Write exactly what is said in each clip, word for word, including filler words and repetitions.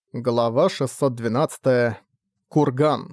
Глава шестьсот двенадцать. Курган.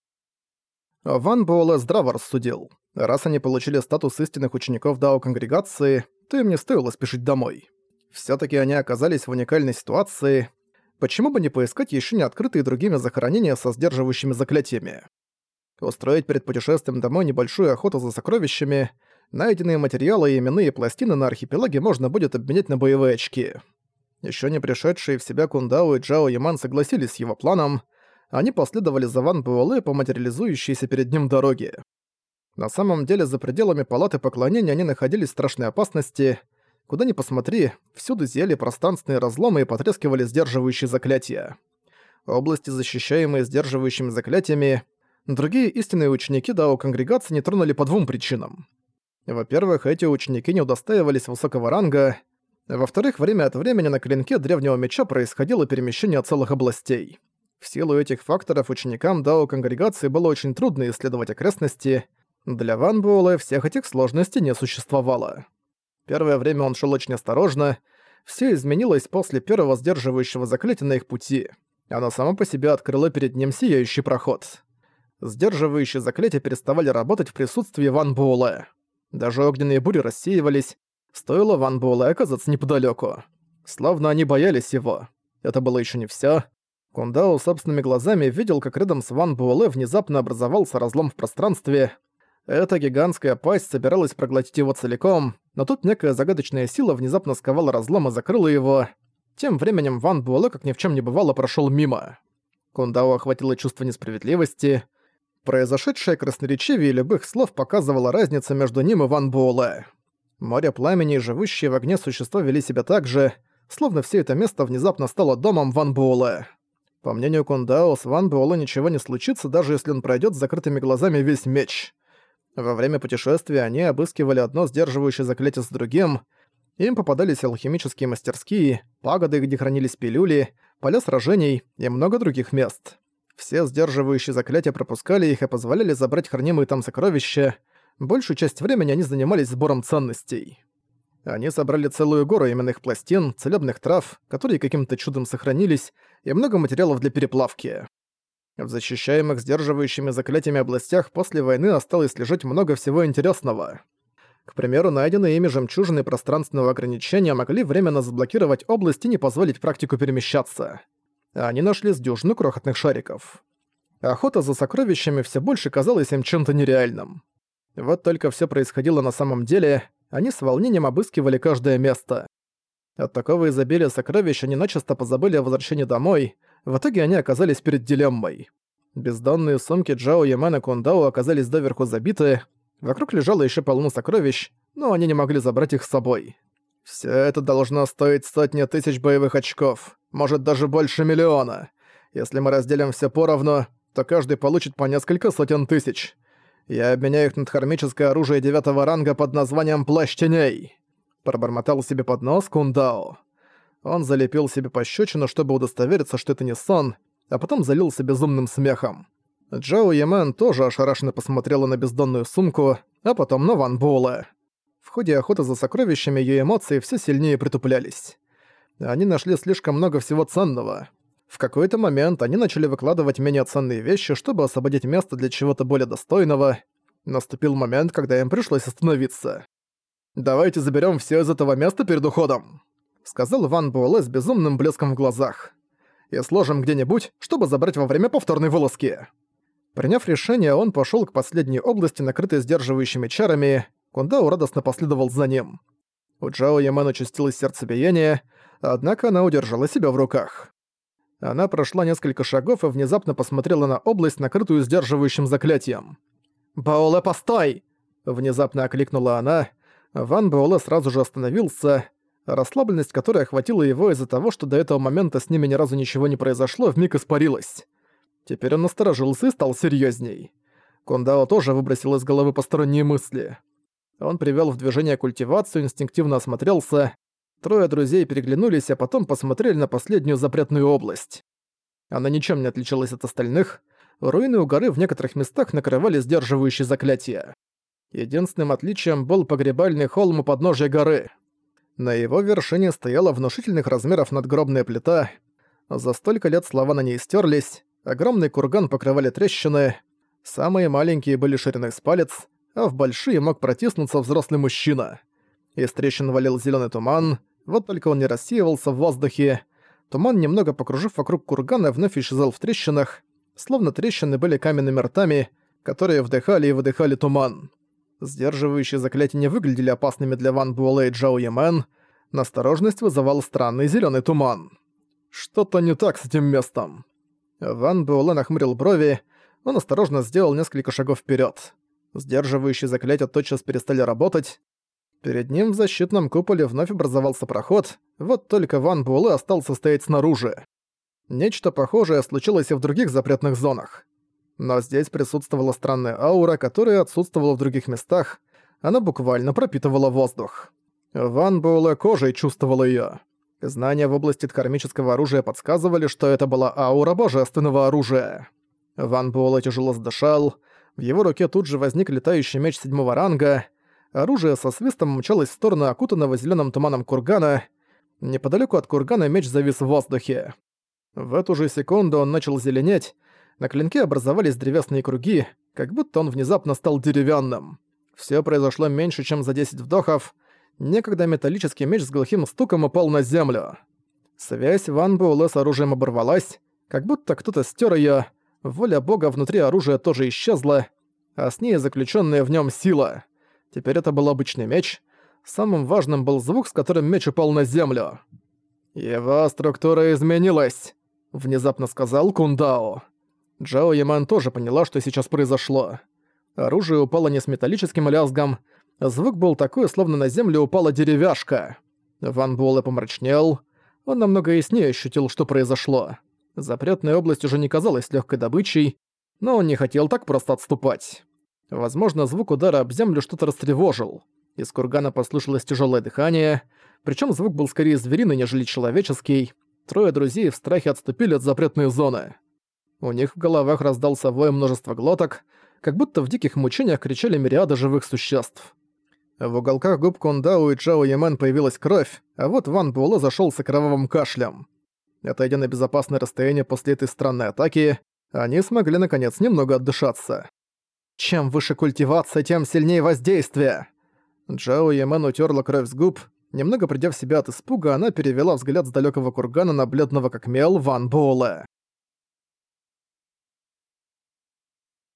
Ван Буэлэ здраво рассудил. Раз они получили статус истинных учеников Дао-конгрегации, то им не стоило спешить домой. Всё-таки они оказались в уникальной ситуации. Почему бы не поискать ещё не открытые другими захоронения со сдерживающими заклятиями? Устроить перед путешествием домой небольшую охоту за сокровищами, найденные материалы и именные пластины на архипелаге можно будет обменять на боевые очки. Ещё не пришедшие в себя Кундао и Джао Яман согласились с его планом. Они последовали за Ван Буэлэ по материализующейся перед ним дороге. На самом деле, за пределами палаты поклонения они находились в страшной опасности. Куда ни посмотри, всюду зияли пространственные разломы и потрескивали сдерживающие заклятия. Области, защищаемые сдерживающими заклятиями, другие истинные ученики Дао-конгрегации не тронули по двум причинам. Во-первых, эти ученики не удостаивались высокого ранга. Во-вторых, время от времени на клинке древнего меча происходило перемещение целых областей. В силу этих факторов ученикам Дао-конгрегации было очень трудно исследовать окрестности. Для Ван Буэлэ всех этих сложностей не существовало. Первое время он шел очень осторожно. Все изменилось после первого сдерживающего заклятия на их пути. Оно само по себе открыло перед ним сияющий проход. Сдерживающие заклятия переставали работать в присутствии Ван Буэлэ. Даже огненные бури рассеивались. Стоило Ван Буэлэ оказаться неподалёку. Словно они боялись его. Это было ещё не всё. Кундао собственными глазами видел, как рядом с Ван Буэлэ внезапно образовался разлом в пространстве. Эта гигантская пасть собиралась проглотить его целиком, но тут некая загадочная сила внезапно сковала разлом и закрыла его. Тем временем Ван Буэлэ, как ни в чём не бывало, прошёл мимо. Кундао охватило чувство несправедливости. Произошедшее красноречивее любых слов показывало разницу между ним и Ван Буэлэ. Море пламени и живущие в огне существа вели себя так же, словно все это место внезапно стало домом Ван Буэлэ. По мнению Кундао, с Ван Буэлэ ничего не случится, даже если он пройдет с закрытыми глазами весь меч. Во время путешествия они обыскивали одно сдерживающее заклятие с другим. Им попадались алхимические мастерские, пагоды, где хранились пилюли, поля сражений и много других мест. Все сдерживающие заклятия пропускали их и позволяли забрать хранимые там сокровища. Большую часть времени они занимались сбором ценностей. Они собрали целую гору именных пластин, целебных трав, которые каким-то чудом сохранились, и много материалов для переплавки. В защищаемых сдерживающими заклятиями областях после войны осталось лежать много всего интересного. К примеру, найденные ими жемчужины пространственного ограничения могли временно заблокировать область и не позволить практику перемещаться. Они нашли с дюжину крохотных шариков. Охота за сокровищами все больше казалась им чем-то нереальным. Вот только всё происходило на самом деле, они с волнением обыскивали каждое место. От такого изобилия сокровищ они начисто позабыли о возвращении домой, в итоге они оказались перед дилеммой. Бездонные сумки Джао Яман и Кундао оказались доверху забиты, вокруг лежало ещё полно сокровищ, но они не могли забрать их с собой. Всё это должно стоить сотни тысяч боевых очков, может даже больше миллиона. Если мы разделим всё поровну, то каждый получит по несколько сотен тысяч. Я обменяю их на дхармическое оружие девятого ранга под названием «Плащ теней», — пробормотал себе под нос Кундао. Он залепил себе пощёчину, чтобы удостовериться, что это не сон, а потом залился безумным смехом. Джао Ямэн тоже ошарашенно посмотрела на бездонную сумку, а потом на Ван Буэлэ. В ходе охоты за сокровищами её эмоции всё сильнее притуплялись. Они нашли слишком много всего ценного. В какой-то момент они начали выкладывать менее ценные вещи, чтобы освободить место для чего-то более достойного. Наступил момент, когда им пришлось остановиться. «Давайте заберем все из этого места перед уходом», — сказал Ван Буэлэ с безумным блеском в глазах. «И сложим где-нибудь, чтобы забрать во время повторной вылазки». Приняв решение, он пошёл к последней области, накрытой сдерживающими чарами. Кундао радостно последовал за ним. У Джао Ямэн участилось сердцебиение, однако она удержала себя в руках. Она прошла несколько шагов и внезапно посмотрела на область, накрытую сдерживающим заклятием. «Буэлэ, постой!» — внезапно окликнула она. Ван Буэлэ сразу же остановился. Расслабленность, которая охватила его из-за того, что до этого момента с ними ни разу ничего не произошло, вмиг испарилась. Теперь он насторожился и стал серьёзней. Кундао тоже выбросил из головы посторонние мысли. Он привёл в движение культивацию, инстинктивно осмотрелся. Трое друзей переглянулись, а потом посмотрели на последнюю запретную область. Она ничем не отличалась от остальных. Руины у горы в некоторых местах накрывали сдерживающие заклятия. Единственным отличием был погребальный холм у подножия горы. На его вершине стояла внушительных размеров надгробная плита. За столько лет слова на ней стерлись, огромный курган покрывали трещины, самые маленькие были шириной с палец, а в большие мог протиснуться взрослый мужчина. Из трещин валил зеленый туман, вот только он не рассеивался в воздухе. Туман, немного покружив вокруг кургана, вновь исчезал в трещинах, словно трещины были каменными ртами, которые вдыхали и выдыхали туман. Сдерживающие заклятия не выглядели опасными для Ван Буэлэ и Джао Ямен, настороженность вызывал странный зеленый туман. Что-то не так с этим местом. Ван Буэлэ нахмурил брови, он осторожно сделал несколько шагов вперед. Сдерживающие заклятия тотчас перестали работать. Перед ним в защитном куполе вновь образовался проход, вот только Ван Буэлэ остался стоять снаружи. Нечто похожее случилось и в других запретных зонах. Но здесь присутствовала странная аура, которая отсутствовала в других местах, она буквально пропитывала воздух. Ван Буэлэ кожей чувствовал её. Знания в области кармического оружия подсказывали, что это была аура божественного оружия. Ван Буэлэ тяжело задышал, в его руке тут же возник летающий меч седьмого ранга, оружие со свистом мчалось в сторону окутанного зелёным туманом кургана. Неподалёку от кургана меч завис в воздухе. В эту же секунду он начал зеленеть, на клинке образовались древесные круги, как будто он внезапно стал деревянным. Всё произошло меньше, чем за десять вдохов. Некогда металлический меч с глухим стуком упал на землю. Связь Ван Буэлэ с оружием оборвалась, как будто кто-то стер её. Воля бога внутри оружия тоже исчезла, а с ней заключённая в нём сила. Теперь это был обычный меч. Самым важным был звук, с которым меч упал на землю. «Его структура изменилась», — внезапно сказал Кун Дао. Джао Ямен тоже поняла, что сейчас произошло. Оружие упало не с металлическим лязгом, звук был такой, словно на землю упала деревяшка. Ван Буэлэ помрачнел. Он намного яснее ощутил, что произошло. Запретная область уже не казалась легкой добычей, но он не хотел так просто отступать. Возможно, звук удара об землю что-то растревожил. Из кургана послышалось тяжелое дыхание, причем звук был скорее звериный, нежели человеческий. Трое друзей в страхе отступили от запретной зоны. У них в головах раздался вой множества глоток, как будто в диких мучениях кричали мириады живых существ. В уголках губ Кун Дао и Джао Ямен появилась кровь, а вот Ван Буэлэ зашёлся кровавым кашлем. Отойдя на безопасное расстояние после этой странной атаки, они смогли наконец немного отдышаться. Чем выше культивация, тем сильнее воздействие. Джао Ямен утерла кровь с губ. Немного придя в себя от испуга, она перевела взгляд с далекого кургана на бледного как мел Ван Буэлэ.